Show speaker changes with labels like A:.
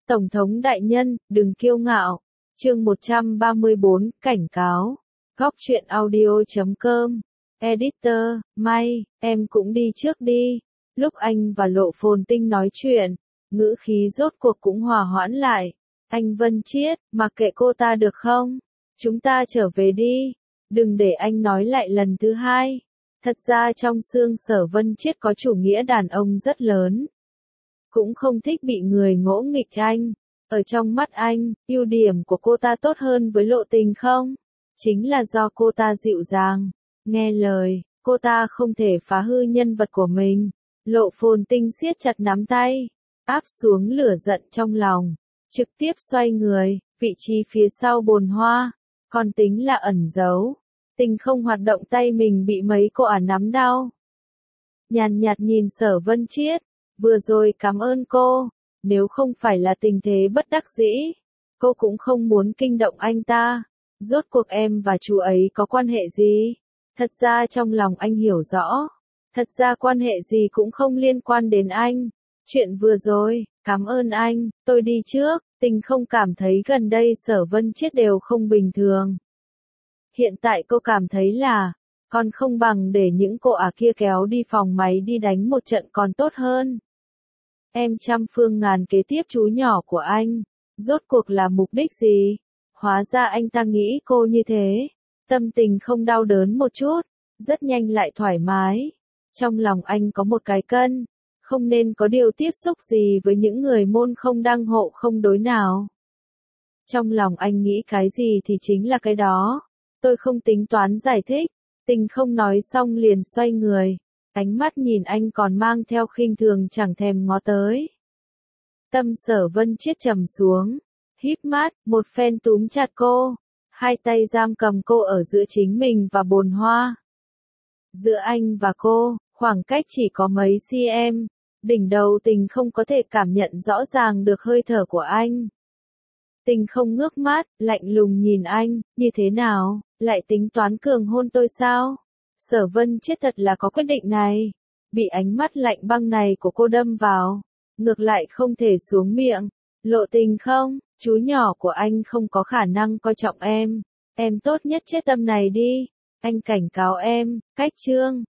A: Tổng thống đại nhân, đừng kiêu ngạo. Chương 134, cảnh cáo. Góc truyện audio.com. Editor, May, em cũng đi trước đi. Lúc anh và Lộ Phồn Tinh nói chuyện, ngữ khí rốt cuộc cũng hòa hoãn lại. Anh Vân Chiết, mặc kệ cô ta được không? Chúng ta trở về đi. Đừng để anh nói lại lần thứ hai. Thật ra trong xương Sở Vân Chiết có chủ nghĩa đàn ông rất lớn. Cũng không thích bị người ngỗ nghịch anh. Ở trong mắt anh, ưu điểm của cô ta tốt hơn với Lộ Tình không? Chính là do cô ta dịu dàng, nghe lời, cô ta không thể phá hư nhân vật của mình. Lộ Phồn Tinh siết chặt nắm tay, áp xuống lửa giận trong lòng, trực tiếp xoay người, vị trí phía sau bồn hoa, còn tính là ẩn giấu. Tình không hoạt động tay mình bị mấy cô ả nắm đau. Nhàn nhạt nhìn Sở Vân Chiết, vừa rồi cảm ơn cô, nếu không phải là tình thế bất đắc dĩ, cô cũng không muốn kinh động anh ta. Rốt cuộc em và chú ấy có quan hệ gì? Thật ra trong lòng anh hiểu rõ. Thật ra quan hệ gì cũng không liên quan đến anh. Chuyện vừa rồi, cảm ơn anh, tôi đi trước. Tình không cảm thấy gần đây Sở Vân Chiết đều không bình thường. Hiện tại cô cảm thấy là, còn không bằng để những cô ả kia kéo đi phòng máy đi đánh một trận còn tốt hơn. Em trăm phương ngàn kế tiếp chú nhỏ của anh, rốt cuộc là mục đích gì? Hóa ra anh ta nghĩ cô như thế. Tâm tình không đau đớn một chút, rất nhanh lại thoải mái. Trong lòng anh có một cái cân, không nên có điều tiếp xúc gì với những người môn không đăng hộ không đối nào. Trong lòng anh nghĩ cái gì thì chính là cái đó. Tôi không tính toán giải thích. Tình không nói xong liền xoay người. Ánh mắt nhìn anh còn mang theo khinh thường chẳng thèm ngó tới. Tâm Sở Vân Chiết trầm xuống, híp mắt, một phen túm chặt cô, hai tay giam cầm cô ở giữa chính mình và bồn hoa. Giữa anh và cô, khoảng cách chỉ có mấy cm, đỉnh đầu Tình không có thể cảm nhận rõ ràng được hơi thở của anh. Tình không ngước mắt, lạnh lùng nhìn anh, như thế nào, lại tính toán cường hôn tôi sao? Sở Vân Chiết thật là có quyết định này. Bị ánh mắt lạnh băng này của cô đâm vào, ngược lại không thể xuống miệng. Lộ Tình không, chú nhỏ của anh không có khả năng coi trọng em tốt nhất chết tâm này đi. Anh cảnh cáo em, cách chương.